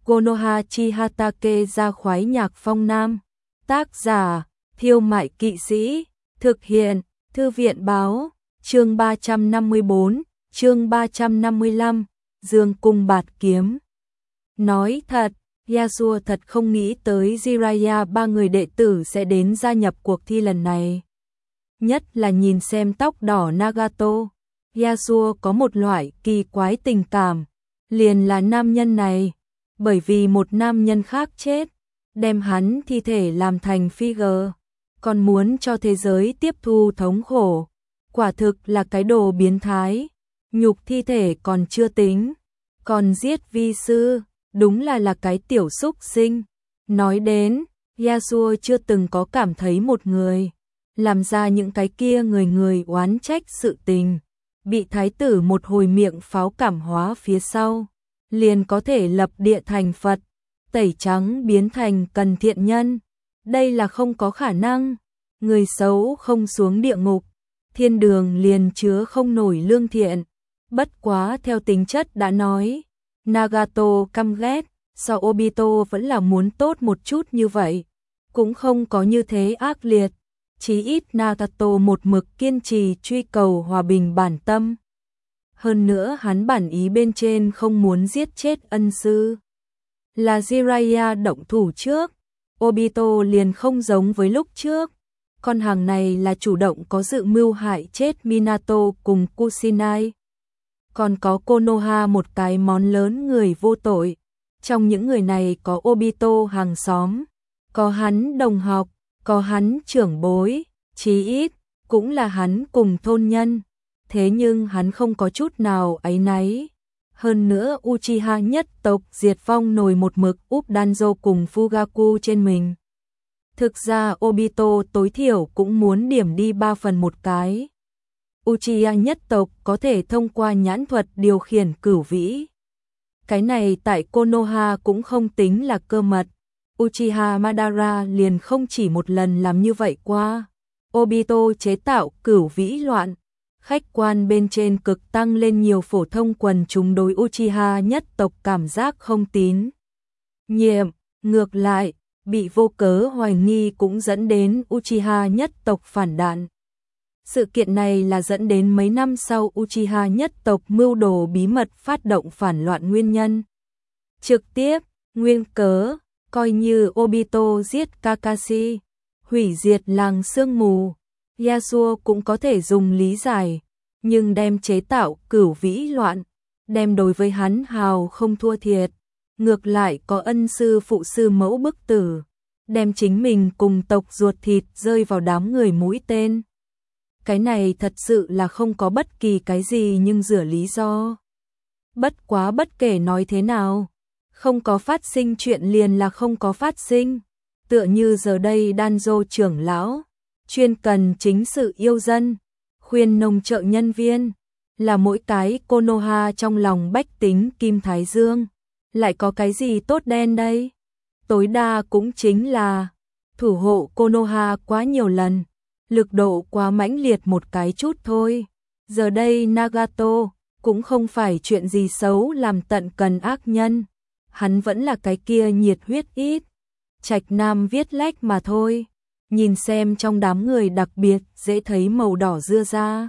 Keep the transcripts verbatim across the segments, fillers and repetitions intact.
Konoha Chihatake ra khoái nhạc phong nam. Tác giả, Thiêu Mại Kỵ Sĩ. Thực hiện, Thư viện Báo. Chương ba trăm năm mươi bốn, chương ba trăm năm mươi lăm, Dương Cung Bạt Kiếm. Nói thật, Yasuo thật không nghĩ tới Jiraiya ba người đệ tử sẽ đến gia nhập cuộc thi lần này. Nhất là nhìn xem tóc đỏ Nagato, Yasuo có một loại kỳ quái tình cảm, liền là nam nhân này, bởi vì một nam nhân khác chết, đem hắn thi thể làm thành figure, còn muốn cho thế giới tiếp thu thống khổ, quả thực là cái đồ biến thái, nhục thi thể còn chưa tính, còn giết vi sư, đúng là là cái tiểu súc sinh. Nói đến, Yasuo chưa từng có cảm thấy một người làm ra những cái kia người người oán trách sự tình, bị thái tử một hồi miệng pháo cảm hóa phía sau, liền có thể lập địa thành Phật, tẩy trắng biến thành cần thiện nhân. Đây là không có khả năng, người xấu không xuống địa ngục, thiên đường liền chứa không nổi lương thiện. Bất quá theo tính chất đã nói, Nagato căm ghét, so Obito vẫn là muốn tốt một chút như vậy, cũng không có như thế ác liệt. Chí ít Nagato một mực kiên trì truy cầu hòa bình bản tâm. Hơn nữa hắn bản ý bên trên không muốn giết chết ân sư. Là Jiraiya động thủ trước, Obito liền không giống với lúc trước. Con hàng này là chủ động có dự mưu hại chết Minato cùng Kusinai. Còn có Konoha một cái món lớn người vô tội. Trong những người này có Obito hàng xóm, có hắn đồng học, có hắn trưởng bối, chí ít cũng là hắn cùng thôn nhân. Thế nhưng hắn không có chút nào áy náy. Hơn nữa Uchiha nhất tộc diệt vong nổi một mực úp Danzo cùng Fugaku trên mình. Thực ra Obito tối thiểu cũng muốn điểm đi ba phần một cái. Uchiha nhất tộc có thể thông qua nhãn thuật điều khiển cửu vĩ. Cái này tại Konoha cũng không tính là cơ mật. Uchiha Madara liền không chỉ một lần làm như vậy qua. Obito chế tạo cửu vĩ loạn, khách quan bên trên cực tăng lên nhiều phổ thông quần chúng đối Uchiha nhất tộc cảm giác không tín nhiệm, ngược lại, bị vô cớ hoài nghi cũng dẫn đến Uchiha nhất tộc phản đạn. Sự kiện này là dẫn đến mấy năm sau Uchiha nhất tộc mưu đồ bí mật phát động phản loạn nguyên nhân. Trực tiếp, nguyên cớ, coi như Obito giết Kakashi, hủy diệt làng sương mù, Yasuo cũng có thể dùng lý giải, nhưng đem chế tạo cửu vĩ loạn, đem đối với hắn hào không thua thiệt, ngược lại có ân sư phụ sư mẫu bức tử, đem chính mình cùng tộc ruột thịt rơi vào đám người mũi tên. Cái này thật sự là không có bất kỳ cái gì nhưng rửa lý do. Bất quá bất kể nói thế nào, không có phát sinh chuyện liền là không có phát sinh. Tựa như giờ đây Danzo trưởng lão, chuyên cần chính sự yêu dân, khuyên nông trợ nhân viên, là mỗi cái Konoha trong lòng bách tính Kim Thái Dương. Lại có cái gì tốt đen đây? Tối đa cũng chính là thủ hộ Konoha quá nhiều lần, lực độ quá mãnh liệt một cái chút thôi. Giờ đây Nagato cũng không phải chuyện gì xấu làm tận cần ác nhân, hắn vẫn là cái kia nhiệt huyết ít, trạch nam viết lách mà thôi. Nhìn xem trong đám người đặc biệt dễ thấy màu đỏ dưa ra.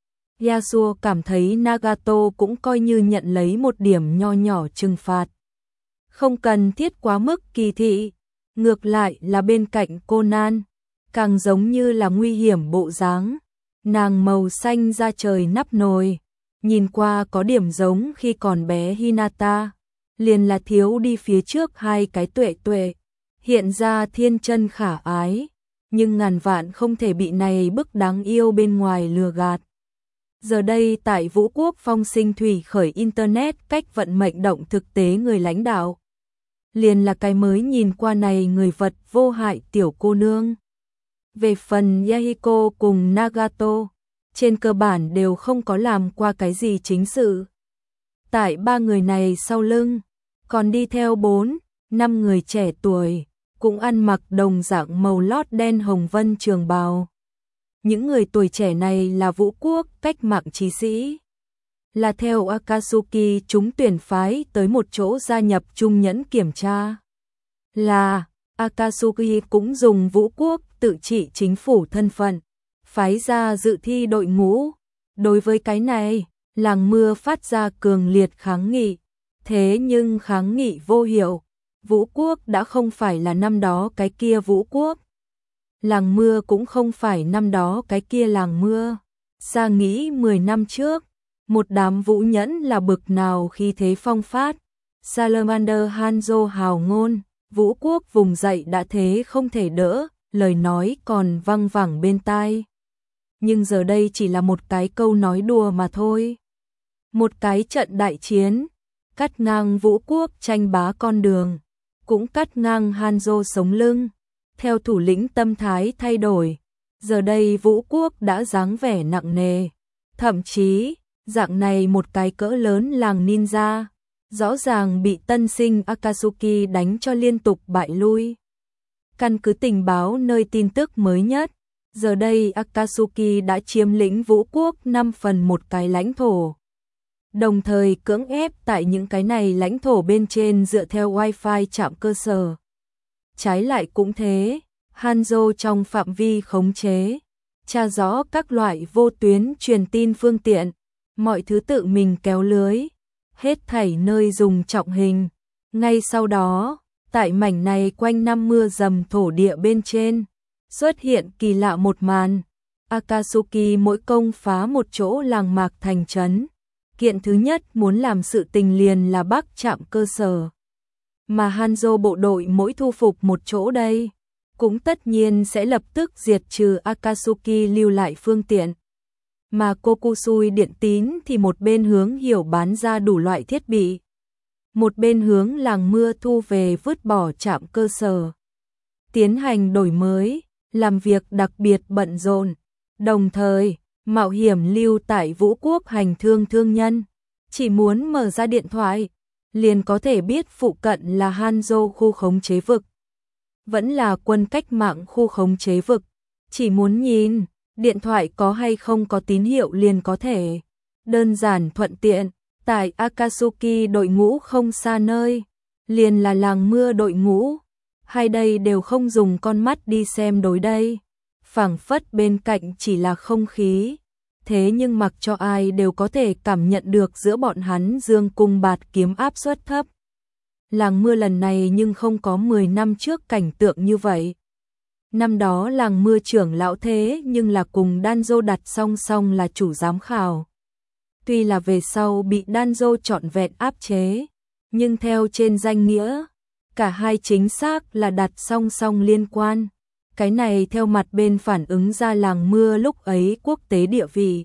Yasuo cảm thấy Nagato cũng coi như nhận lấy một điểm nho nhỏ trừng phạt. Không cần thiết quá mức kỳ thị, ngược lại là bên cạnh Conan, càng giống như là nguy hiểm bộ dáng. Nàng màu xanh da trời nắp nồi, nhìn qua có điểm giống khi còn bé Hinata, liền là thiếu đi phía trước hai cái tuệ tuệ, hiện ra thiên chân khả ái, nhưng ngàn vạn không thể bị này bức đáng yêu bên ngoài lừa gạt. Giờ đây tại Vũ Quốc phong sinh thủy khởi Internet cách vận mệnh động thực tế người lãnh đạo, liền là cái mới nhìn qua này người vật vô hại tiểu cô nương. Về phần Yahiko cùng Nagato, trên cơ bản đều không có làm qua cái gì chính sự. Tại ba người này sau lưng, còn đi theo bốn, năm người trẻ tuổi, cũng ăn mặc đồng dạng màu lót đen hồng vân trường bào. Những người tuổi trẻ này là Vũ Quốc cách mạng chí sĩ. là theo Akatsuki chúng tuyển phái tới một chỗ gia nhập Trung Nhẫn kiểm tra. Là, Akatsuki cũng dùng vũ quốc tự trị chính phủ thân phận, phái ra dự thi đội ngũ. Đối với cái này, Làng Mưa phát ra cường liệt kháng nghị. Thế nhưng kháng nghị vô hiệu, vũ quốc đã không phải là năm đó cái kia vũ quốc. Làng Mưa cũng không phải năm đó cái kia Làng Mưa. Xa nghĩ mười năm trước, một đám vũ nhẫn là bực nào khi thế phong phát. Salamander Hanzo hào ngôn, vũ quốc vùng dậy đã thế không thể đỡ, lời nói còn văng vẳng bên tai. Nhưng giờ đây chỉ là một cái câu nói đùa mà thôi. Một cái trận đại chiến, cắt ngang vũ quốc tranh bá con đường, cũng cắt ngang Hanzo sống lưng. Theo thủ lĩnh tâm thái thay đổi, giờ đây vũ quốc đã dáng vẻ nặng nề. Thậm chí, dạng này một cái cỡ lớn làng ninja, rõ ràng bị tân sinh Akatsuki đánh cho liên tục bại lui. Căn cứ tình báo nơi tin tức mới nhất, giờ đây Akatsuki đã chiếm lĩnh vũ quốc năm phần một cái lãnh thổ. Đồng thời cưỡng ép tại những cái này lãnh thổ bên trên dựa theo wifi trạm cơ sở. Trái lại cũng thế, Hanzo trong phạm vi khống chế, tra rõ các loại vô tuyến truyền tin phương tiện, mọi thứ tự mình kéo lưới, hết thảy nơi dùng trọng hình. Ngay sau đó, tại mảnh này quanh năm mưa dầm thổ địa bên trên, xuất hiện kỳ lạ một màn. Akatsuki mỗi công phá một chỗ làng mạc thành trấn, kiện thứ nhất muốn làm sự tình liền là bắc trạm cơ sở. Mà Hanzo bộ đội mỗi thu phục một chỗ đây, cũng tất nhiên sẽ lập tức diệt trừ Akatsuki lưu lại phương tiện. Mà Kokusui điện tín thì một bên hướng hiểu bán ra đủ loại thiết bị, một bên hướng làng mưa thu về vứt bỏ trạm cơ sở. Tiến hành đổi mới, làm việc đặc biệt bận rộn, đồng thời mạo hiểm lưu tại vũ quốc hành thương thương nhân, chỉ muốn mở ra điện thoại, liền có thể biết phụ cận là Hanzo khu khống chế vực, vẫn là quân cách mạng khu khống chế vực, chỉ muốn nhìn, điện thoại có hay không có tín hiệu liền có thể. Đơn giản thuận tiện, tại Akatsuki đội ngũ không xa nơi, liền là làng mưa đội ngũ, hai đây đều không dùng con mắt đi xem đối đây. Phảng phất bên cạnh chỉ là không khí, thế nhưng mặc cho ai đều có thể cảm nhận được giữa bọn hắn dương cung bạt kiếm áp suất thấp. Làng mưa lần này nhưng không có mười năm trước cảnh tượng như vậy. Năm đó làng mưa trưởng lão thế nhưng là cùng Danzo đặt song song là chủ giám khảo. Tuy là về sau bị Danzo trọn vẹn áp chế, nhưng theo trên danh nghĩa, cả hai chính xác là đặt song song liên quan. Cái này theo mặt bên phản ứng ra làng mưa lúc ấy quốc tế địa vị.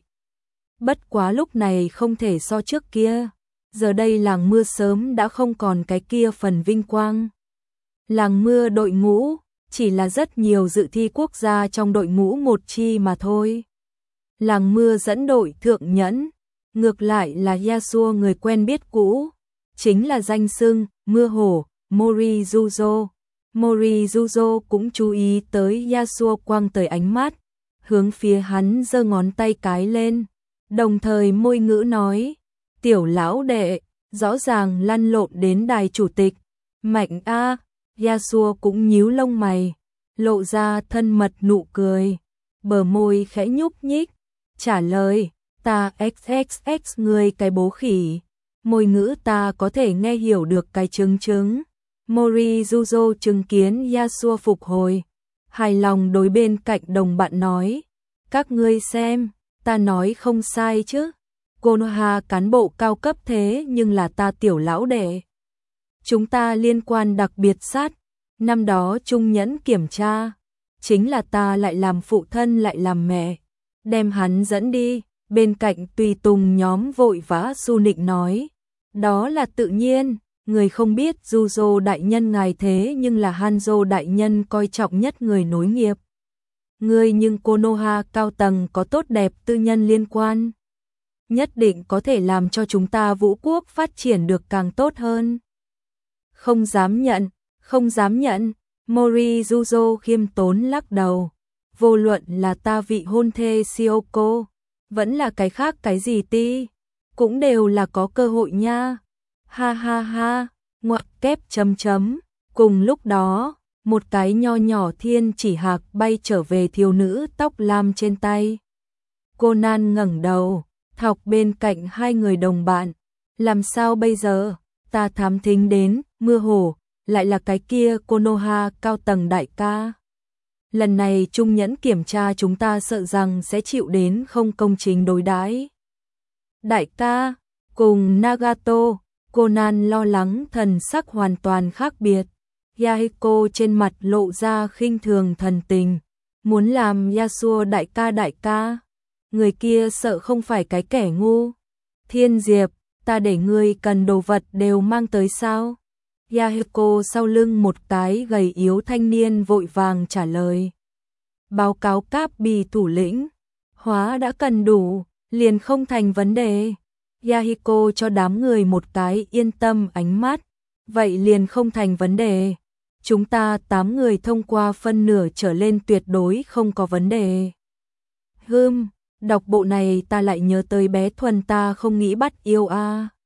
Bất quá lúc này không thể so trước kia, giờ đây làng mưa sớm đã không còn cái kia phần vinh quang. Làng mưa đội ngũ, chỉ là rất nhiều dự thi quốc gia trong đội ngũ một chi mà thôi. Làng mưa dẫn đội thượng nhẫn, ngược lại là Yasuo người quen biết cũ, chính là danh xưng, mưa hổ, Morizuzo. Morizuzo cũng chú ý tới Yasuo quang tới ánh mắt, hướng phía hắn giơ ngón tay cái lên, đồng thời môi ngữ nói, tiểu lão đệ, rõ ràng lăn lộn đến đài chủ tịch, mạnh a. Yasuo cũng nhíu lông mày, lộ ra thân mật nụ cười, bờ môi khẽ nhúc nhích, trả lời, ta xxx người cái bố khỉ, môi ngữ ta có thể nghe hiểu được cái chứng chứng. Morizuzo chứng kiến Yasuo phục hồi, hài lòng đối bên cạnh đồng bạn nói, các ngươi xem, ta nói không sai chứ, Konoha cán bộ cao cấp thế nhưng là ta tiểu lão đệ. Chúng ta liên quan đặc biệt sát, năm đó Trung Nhẫn kiểm tra, chính là ta lại làm phụ thân lại làm mẹ, đem hắn dẫn đi, bên cạnh tùy tùng nhóm vội vã su nịnh nói, đó là tự nhiên. Người không biết Juzo đại nhân ngài thế nhưng là Hanzo đại nhân coi trọng nhất người nối nghiệp. Người nhưng Konoha cao tầng có tốt đẹp tư nhân liên quan. Nhất định có thể làm cho chúng ta vũ quốc phát triển được càng tốt hơn. Không dám nhận, không dám nhận, Morizuzo khiêm tốn lắc đầu. Vô luận là ta vị hôn thê Shioko, vẫn là cái khác cái gì ti. cũng đều là có cơ hội nha. Ha ha ha, ngoặc kép chấm chấm. Cùng lúc đó, một cái nho nhỏ thiên chỉ hạc bay trở về thiếu nữ tóc lam trên tay. Conan ngẩng đầu, thọc bên cạnh hai người đồng bạn. Làm sao bây giờ? Ta thám thính đến, mưa hổ, lại là cái kia Konoha cao tầng đại ca. Lần này Trung Nhẫn kiểm tra chúng ta sợ rằng sẽ chịu đến không công chính đối đãi. Đại ca, cùng Nagato, Conan lo lắng thần sắc hoàn toàn khác biệt. Yahiko trên mặt lộ ra khinh thường thần tình, muốn làm Yasuo đại ca đại ca. Người kia sợ không phải cái kẻ ngu. Thiên Diệp, ta để ngươi cần đồ vật đều mang tới sao? Yahiko sau lưng một cái gầy yếu thanh niên vội vàng trả lời. Báo cáo cáp bì thủ lĩnh, hóa đã cần đủ, liền không thành vấn đề. Yahiko cho đám người một cái yên tâm ánh mắt, vậy liền không thành vấn đề. Chúng ta tám người thông qua phân nửa trở lên tuyệt đối không có vấn đề. Hừm, đọc bộ này ta lại nhớ tới bé Thuần ta không nghĩ bắt yêu a.